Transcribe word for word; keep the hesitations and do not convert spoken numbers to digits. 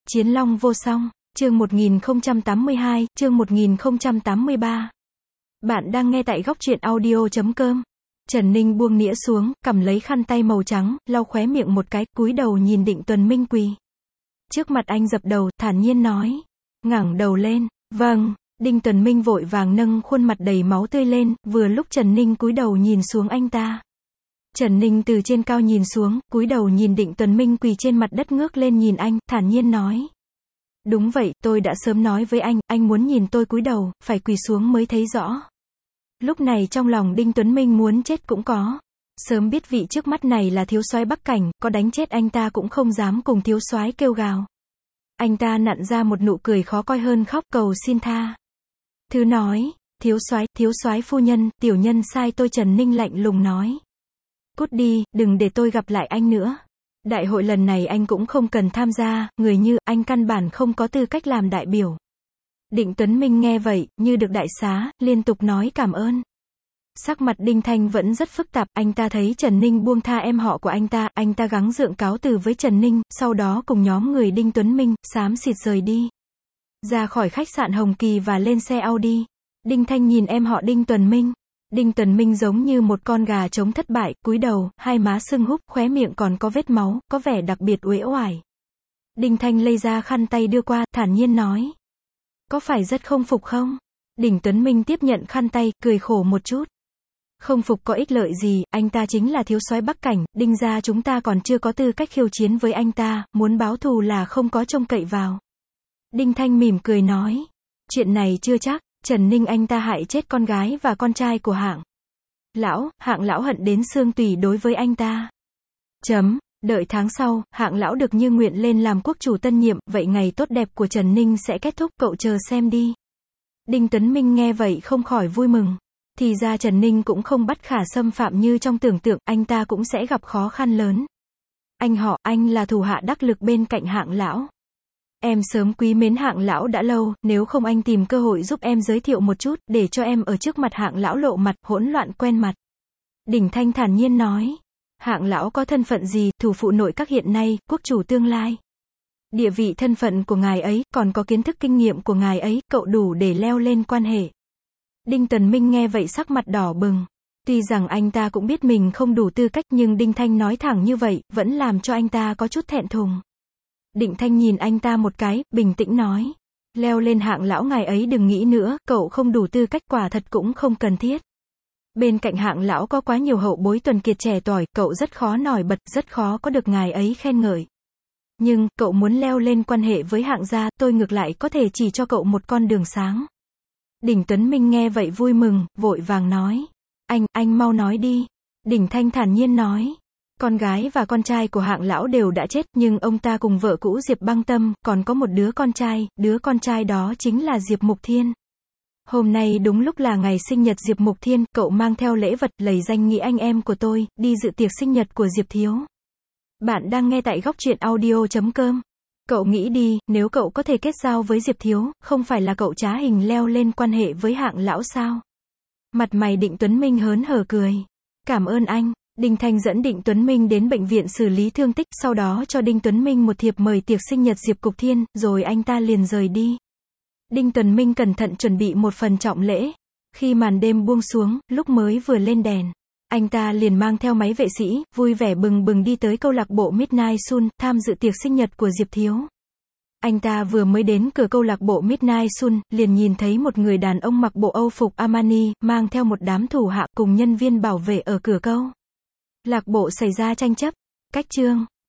Chiến Long vô song, chương một nghìn không trăm tám mươi hai, chương một nghìn không trăm tám mươi ba. Bạn đang nghe tại góc truyện audio chấm com. Trần Ninh buông nĩa xuống, cầm lấy khăn tay màu trắng, lau khóe miệng một cái, cúi đầu nhìn Định Tuấn Minh quỳ trước mặt anh, dập đầu, thản nhiên nói. Ngẩng đầu lên, vâng. Đinh Tuấn Minh vội vàng nâng khuôn mặt đầy máu tươi lên, vừa lúc Trần Ninh cúi đầu nhìn xuống anh ta. Trần Ninh từ trên cao nhìn xuống, cúi đầu nhìn Định Tuấn Minh quỳ trên mặt đất, ngước lên nhìn anh, thản nhiên nói. Đúng vậy, tôi đã sớm nói với anh, anh muốn nhìn tôi cúi đầu, phải quỳ xuống mới thấy rõ. Lúc này trong lòng Đinh Tuấn Minh muốn chết cũng có. Sớm biết vị trước mắt này là thiếu soái Bắc Cảnh, có đánh chết anh ta cũng không dám cùng thiếu soái kêu gào. Anh ta nặn ra một nụ cười khó coi hơn khóc, cầu xin tha thứ nói. Thiếu soái, thiếu soái phu nhân, tiểu nhân sai tôi. Trần Ninh lạnh lùng nói. Cút đi, đừng để tôi gặp lại anh nữa. Đại hội lần này anh cũng không cần tham gia, người như anh căn bản không có tư cách làm đại biểu. Định Tuấn Minh nghe vậy, như được đại xá, liên tục nói cảm ơn. Sắc mặt Đinh Thanh vẫn rất phức tạp, anh ta thấy Trần Ninh buông tha em họ của anh ta, anh ta gắng gượng cáo từ với Trần Ninh, sau đó cùng nhóm người Đinh Tuấn Minh, xám xịt rời đi. Ra khỏi khách sạn Hồng Kỳ và lên xe Audi. Đinh Thanh nhìn em họ Đinh Tuấn Minh. Đinh Tuấn Minh giống như một con gà trống thất bại, cúi đầu, hai má sưng húp, khóe miệng còn có vết máu, có vẻ đặc biệt uể oải. Đinh Thanh lấy ra khăn tay đưa qua, thản nhiên nói. Có phải rất không phục không? Đinh Tuấn Minh tiếp nhận khăn tay, cười khổ một chút. Không phục có ích lợi gì, anh ta chính là thiếu soái Bắc Cảnh, Đinh gia chúng ta còn chưa có tư cách khiêu chiến với anh ta, muốn báo thù là không có trông cậy vào. Đinh Thanh mỉm cười nói. Chuyện này chưa chắc. Trần Ninh anh ta hại chết con gái và con trai của Hạng lão, Hạng lão hận đến xương tủy đối với anh ta. Chấm, đợi tháng sau, Hạng lão được như nguyện lên làm quốc chủ tân nhiệm, vậy ngày tốt đẹp của Trần Ninh sẽ kết thúc, cậu chờ xem đi. Đinh Tuấn Minh nghe vậy không khỏi vui mừng. Thì ra Trần Ninh cũng không bất khả xâm phạm như trong tưởng tượng, anh ta cũng sẽ gặp khó khăn lớn. Anh họ, anh là thủ hạ đắc lực bên cạnh Hạng lão. Em sớm quý mến Hạng lão đã lâu, nếu không anh tìm cơ hội giúp em giới thiệu một chút, để cho em ở trước mặt Hạng lão lộ mặt, hỗn loạn quen mặt. Đỉnh Thanh thản nhiên nói. Hạng lão có thân phận gì, thủ phụ nội các hiện nay, quốc chủ tương lai. Địa vị thân phận của ngài ấy, còn có kiến thức kinh nghiệm của ngài ấy, cậu đủ để leo lên quan hệ. Đinh Tuấn Minh nghe vậy sắc mặt đỏ bừng. Tuy rằng anh ta cũng biết mình không đủ tư cách, nhưng Đinh Thanh nói thẳng như vậy, vẫn làm cho anh ta có chút thẹn thùng. Định Thanh nhìn anh ta một cái, bình tĩnh nói. Leo lên Hạng lão ngài ấy đừng nghĩ nữa, cậu không đủ tư cách, quả thật cũng không cần thiết. Bên cạnh Hạng lão có quá nhiều hậu bối tuần kiệt trẻ tuổi, cậu rất khó nổi bật, rất khó có được ngài ấy khen ngợi. Nhưng, cậu muốn leo lên quan hệ với Hạng gia, tôi ngược lại có thể chỉ cho cậu một con đường sáng. Đỉnh Tuấn Minh nghe vậy vui mừng, vội vàng nói. Anh, anh mau nói đi. Đỉnh Thanh thản nhiên nói. Con gái và con trai của Hạng lão đều đã chết, nhưng ông ta cùng vợ cũ Diệp Băng Tâm, còn có một đứa con trai, đứa con trai đó chính là Diệp Mục Thiên. Hôm nay đúng lúc là ngày sinh nhật Diệp Mục Thiên, cậu mang theo lễ vật, lấy danh nghĩa anh em của tôi, đi dự tiệc sinh nhật của Diệp thiếu. Bạn đang nghe tại góc truyện audio chấm com. Cậu nghĩ đi, nếu cậu có thể kết giao với Diệp thiếu, không phải là cậu trá hình leo lên quan hệ với Hạng lão sao? Mặt mày Định Tuấn Minh hớn hở cười. Cảm ơn anh. Đinh Thanh dẫn Định Tuấn Minh đến bệnh viện xử lý thương tích, sau đó cho Đinh Tuấn Minh một thiệp mời tiệc sinh nhật Diệp Cục Thiên, rồi anh ta liền rời đi. Đinh Tuấn Minh cẩn thận chuẩn bị một phần trọng lễ. Khi màn đêm buông xuống, lúc mới vừa lên đèn, anh ta liền mang theo máy vệ sĩ, vui vẻ bừng bừng đi tới câu lạc bộ Midnight Sun, tham dự tiệc sinh nhật của Diệp thiếu. Anh ta vừa mới đến cửa câu lạc bộ Midnight Sun, liền nhìn thấy một người đàn ông mặc bộ Âu phục Armani, mang theo một đám thủ hạ cùng nhân viên bảo vệ ở cửa câu lạc bộ xảy ra tranh chấp. Cách chương